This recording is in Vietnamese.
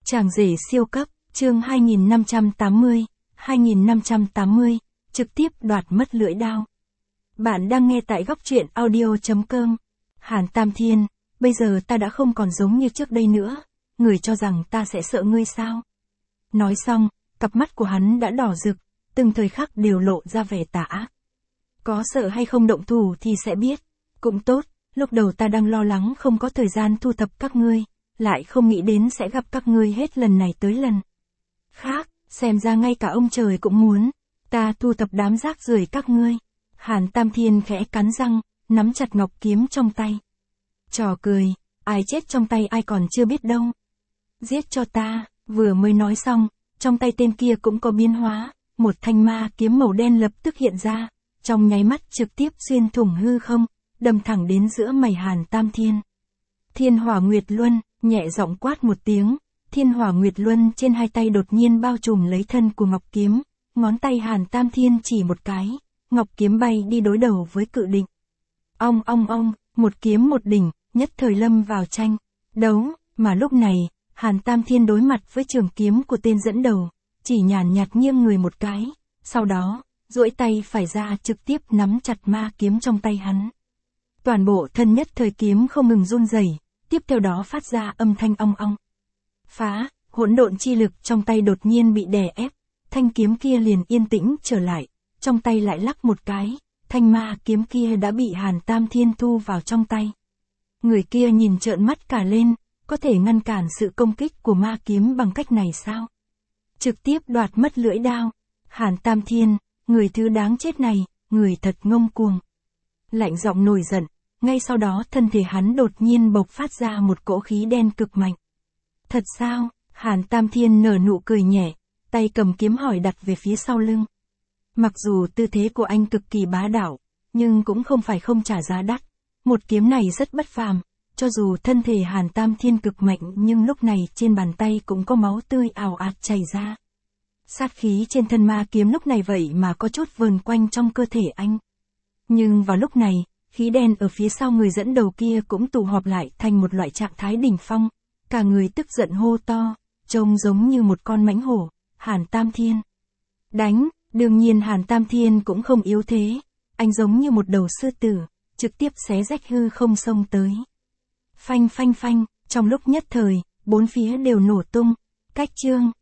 Chàng rể siêu cấp, chương 2580, trực tiếp đoạt mất lưỡi đao. Bạn đang nghe tại góc truyện audio.com. Hàn Tam Thiên, bây giờ ta đã không còn giống như trước đây nữa, người cho rằng ta sẽ sợ ngươi sao? Nói xong, cặp mắt của hắn đã đỏ rực, từng thời khắc đều lộ ra vẻ tà ác. Có sợ hay không động thủ thì sẽ biết. Cũng tốt, lúc đầu ta đang lo lắng không có thời gian thu thập các ngươi, lại không nghĩ đến sẽ gặp các ngươi hết lần này tới lần khác, xem ra ngay cả ông trời cũng muốn ta thu thập đám rác rưởi các ngươi. Hàn Tam Thiên khẽ cắn răng, nắm chặt ngọc kiếm trong tay. Trò cười, ai chết trong tay ai còn chưa biết đâu. Giết cho ta, vừa mới nói xong, trong tay tên kia cũng có biến hóa, một thanh ma kiếm màu đen lập tức hiện ra, trong nháy mắt trực tiếp xuyên thủng hư không, đâm thẳng đến giữa mày Hàn Tam Thiên. Thiên Hỏa Nguyệt Luân, nhẹ giọng quát một tiếng, Thiên Hỏa Nguyệt Luân trên hai tay đột nhiên bao trùm lấy thân của ngọc kiếm, ngón tay Hàn Tam Thiên chỉ một cái, ngọc kiếm bay đi đối đầu với cự đỉnh. Ong ong ong, một kiếm một đỉnh, nhất thời lâm vào tranh đấu, mà lúc này, Hàn Tam Thiên đối mặt với trường kiếm của tên dẫn đầu, chỉ nhàn nhạt nghiêng người một cái, sau đó, duỗi tay phải ra trực tiếp nắm chặt ma kiếm trong tay hắn. Toàn bộ thân nhất thời kiếm không ngừng run rẩy, tiếp theo đó phát ra âm thanh ong ong. Phá, hỗn độn chi lực trong tay đột nhiên bị đè ép, thanh kiếm kia liền yên tĩnh trở lại, trong tay lại lắc một cái, thanh ma kiếm kia đã bị Hàn Tam Thiên thu vào trong tay. Người kia nhìn trợn mắt cả lên, có thể ngăn cản sự công kích của ma kiếm bằng cách này sao? Trực tiếp đoạt mất lưỡi đao. Hàn Tam Thiên, người thứ đáng chết này, người thật ngông cuồng. Lạnh giọng nổi giận, ngay sau đó thân thể hắn đột nhiên bộc phát ra một cỗ khí đen cực mạnh. Thật sao? Hàn Tam Thiên nở nụ cười nhẹ, tay cầm kiếm hỏi đặt về phía sau lưng. Mặc dù tư thế của anh cực kỳ bá đạo, nhưng cũng không phải không trả giá đắt. Một kiếm này rất bất phàm, cho dù thân thể Hàn Tam Thiên cực mạnh nhưng lúc này trên bàn tay cũng có máu tươi ào ạt chảy ra. Sát khí trên thân ma kiếm lúc này vậy mà có chút vờn quanh trong cơ thể anh. Nhưng vào lúc này, khí đen ở phía sau người dẫn đầu kia cũng tụ họp lại thành một loại trạng thái đỉnh phong, cả người tức giận hô to, trông giống như một con mãnh hổ. Hàn Tam Thiên đánh, đương nhiên Hàn Tam Thiên cũng không yếu thế, anh giống như một đầu sư tử, trực tiếp xé rách hư không xông tới. Phanh phanh phanh, trong lúc nhất thời, bốn phía đều nổ tung, cách chương